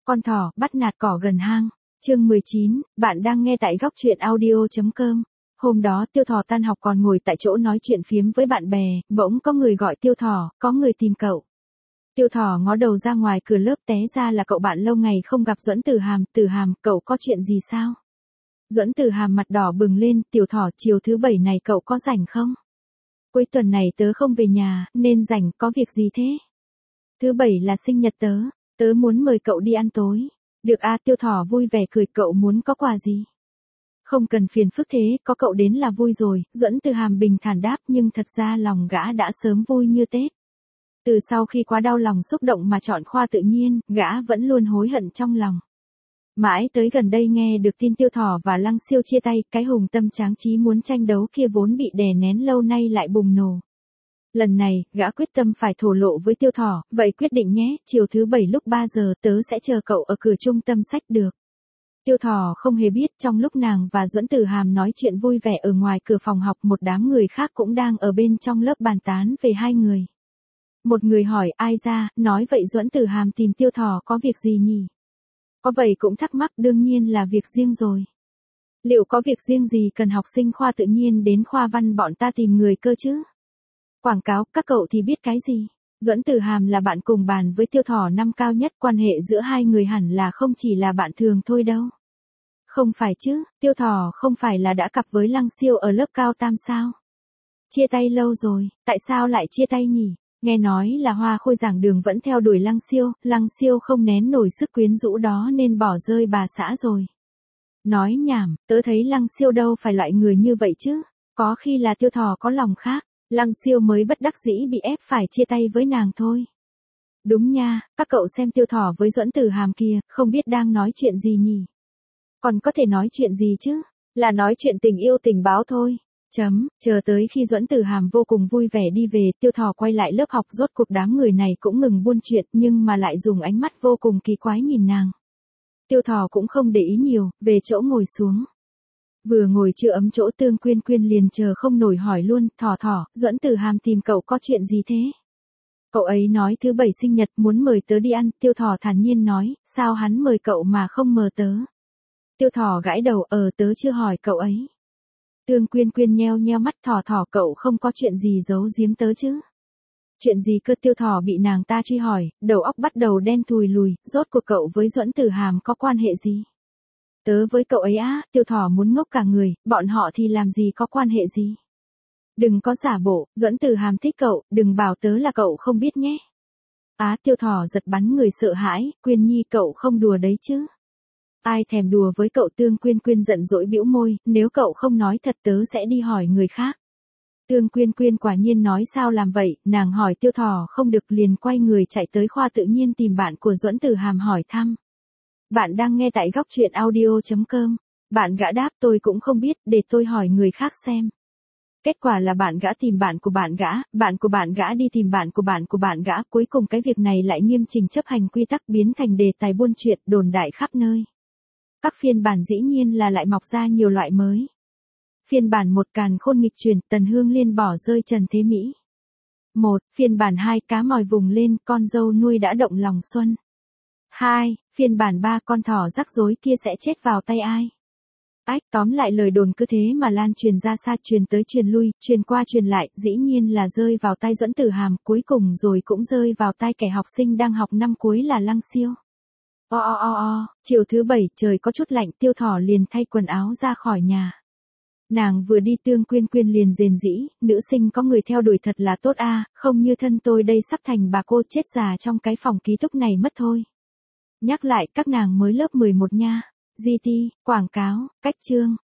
Con thỏ bắt nạt cỏ gần hang. Chương 19, bạn đang nghe tại góc truyện audio.com. Hôm đó Tiêu Thỏ tan học còn ngồi tại chỗ nói chuyện phiếm với bạn bè, bỗng có người gọi Tiêu Thỏ, có người tìm cậu. Tiêu Thỏ ngó đầu ra ngoài cửa lớp, té ra là cậu bạn lâu ngày không gặp Duẫn Tử Hàm, cậu có chuyện gì sao? Duẫn Tử Hàm mặt đỏ bừng lên, Tiểu Thỏ chiều thứ 7 này cậu có rảnh không? Cuối tuần này tớ không về nhà, nên rảnh, có việc gì thế? Thứ 7 là sinh nhật tớ muốn mời cậu đi ăn tối. Được à, Tiêu Thỏ vui vẻ cười, cậu muốn có quà gì? Không cần phiền phức thế, có cậu đến là vui rồi, Duẫn Tử Hàm bình thản đáp, nhưng thật ra lòng gã đã sớm vui như Tết. Từ sau khi quá đau lòng xúc động mà chọn khoa tự nhiên, gã vẫn luôn hối hận trong lòng. Mãi tới gần đây nghe được tin Tiêu Thỏ và Lăng Siêu chia tay, cái hùng tâm tráng trí muốn tranh đấu kia vốn bị đè nén lâu nay lại bùng nổ. Lần này, gã quyết tâm phải thổ lộ với Tiêu Thỏ, vậy quyết định nhé, chiều thứ 7 lúc 3 giờ tớ sẽ chờ cậu ở cửa trung tâm sách được. Tiêu Thỏ không hề biết trong lúc nàng và Duẫn Tử Hàm nói chuyện vui vẻ ở ngoài cửa phòng học, một đám người khác cũng đang ở bên trong lớp bàn tán về hai người. Một người hỏi ai ra, nói vậy Duẫn Tử Hàm tìm Tiêu Thỏ có việc gì nhỉ? Có vậy cũng thắc mắc, đương nhiên là việc riêng rồi. Liệu có việc riêng gì cần học sinh khoa tự nhiên đến khoa văn bọn ta tìm người cơ chứ? Quảng cáo, các cậu thì biết cái gì? Duẫn Tử Hàm là bạn cùng bàn với Tiêu Thỏ năm cao nhất, quan hệ giữa hai người hẳn là không chỉ là bạn thường thôi đâu. Không phải chứ, Tiêu Thỏ không phải là đã cặp với Lăng Siêu ở lớp cao tam sao? Chia tay lâu rồi, tại sao lại chia tay nhỉ? Nghe nói là Hoa Khôi giảng đường vẫn theo đuổi Lăng Siêu không nén nổi sức quyến rũ đó nên bỏ rơi bà xã rồi. Nói nhảm, tớ thấy Lăng Siêu đâu phải loại người như vậy chứ, có khi là Tiêu Thỏ có lòng khác, Lăng Siêu mới bất đắc dĩ bị ép phải chia tay với nàng thôi. Đúng nha, các cậu xem Tiêu Thỏ với Duẫn Tử Hàm kia, không biết đang nói chuyện gì nhỉ? Còn có thể nói chuyện gì chứ, là nói chuyện tình yêu tình báo thôi. Chờ tới khi Duẫn Tử Hàm vô cùng vui vẻ đi về, Tiêu Thỏ quay lại lớp học, rốt cuộc đám người này cũng ngừng buôn chuyện nhưng mà lại dùng ánh mắt vô cùng kỳ quái nhìn nàng. Tiêu Thỏ cũng không để ý nhiều, về chỗ ngồi xuống. Vừa ngồi chưa ấm chỗ, Tương Quyên Quyên liền chờ không nổi hỏi luôn, Thỏ, Duẫn Tử Hàm tìm cậu có chuyện gì thế? Cậu ấy nói thứ 7 sinh nhật muốn mời tớ đi ăn, Tiêu Thỏ thản nhiên nói, sao hắn mời cậu mà không mời tớ? Tiêu Thỏ gãi đầu, tớ chưa hỏi cậu ấy. Tương Quyên Quyên nheo nheo mắt, Thỏ cậu không có chuyện gì giấu giếm tớ chứ? Chuyện gì cơ? Tiêu Thỏ bị nàng ta truy hỏi, đầu óc bắt đầu đen thùi lùi, rốt cuộc cậu với Duẫn Tử Hàm có quan hệ gì? Tớ với cậu ấy á, Tiêu Thỏ muốn ngốc cả người, bọn họ thì làm gì có quan hệ gì? Đừng có giả bộ, Duẫn Tử Hàm thích cậu, đừng bảo tớ là cậu không biết nhé. Tiêu Thỏ giật bắn người sợ hãi, Quyên Nhi cậu không đùa đấy chứ? Ai thèm đùa với cậu? Tương Quyên Quyên giận dỗi bĩu môi, nếu cậu không nói thật tớ sẽ đi hỏi người khác. Tương Quyên Quyên quả nhiên nói sao làm vậy, nàng hỏi Tiêu Thỏ không được liền quay người chạy tới khoa tự nhiên tìm bạn của Duẫn Tử Hàm hỏi thăm. Bạn đang nghe tại góc truyện audio.com. Bạn gã đáp, tôi cũng không biết, để tôi hỏi người khác xem. Kết quả là bạn gã tìm bạn của bạn gã đi tìm bạn của bạn gã, cuối cùng cái việc này lại nghiêm chỉnh chấp hành quy tắc, biến thành đề tài buôn chuyện đồn đại khắp nơi. Các phiên bản dĩ nhiên là lại mọc ra nhiều loại mới. Phiên bản 1 càn khôn nghịch chuyển, Tần Hương Liên bỏ rơi Trần Thế Mỹ. Phiên bản 2 cá mòi vùng lên, con dâu nuôi đã động lòng xuân. Phiên bản 3 con thỏ rắc rối kia sẽ chết vào tay ai? Tóm lại lời đồn cứ thế mà lan truyền ra xa, truyền tới truyền lui, truyền qua truyền lại, dĩ nhiên là rơi vào tay Duẫn Tử Hàm, cuối cùng rồi cũng rơi vào tay kẻ học sinh đang học năm cuối là Lăng Siêu. Chiều thứ 7 trời có chút lạnh, Tiêu Thỏ liền thay quần áo ra khỏi nhà. Nàng vừa đi Tương Quyên Quyên liền rền rĩ, nữ sinh có người theo đuổi thật là tốt a, không như thân tôi đây sắp thành bà cô chết già trong cái phòng ký túc này mất thôi. Nhắc lại, các nàng mới lớp 11 nha. GT, quảng cáo, cách chương.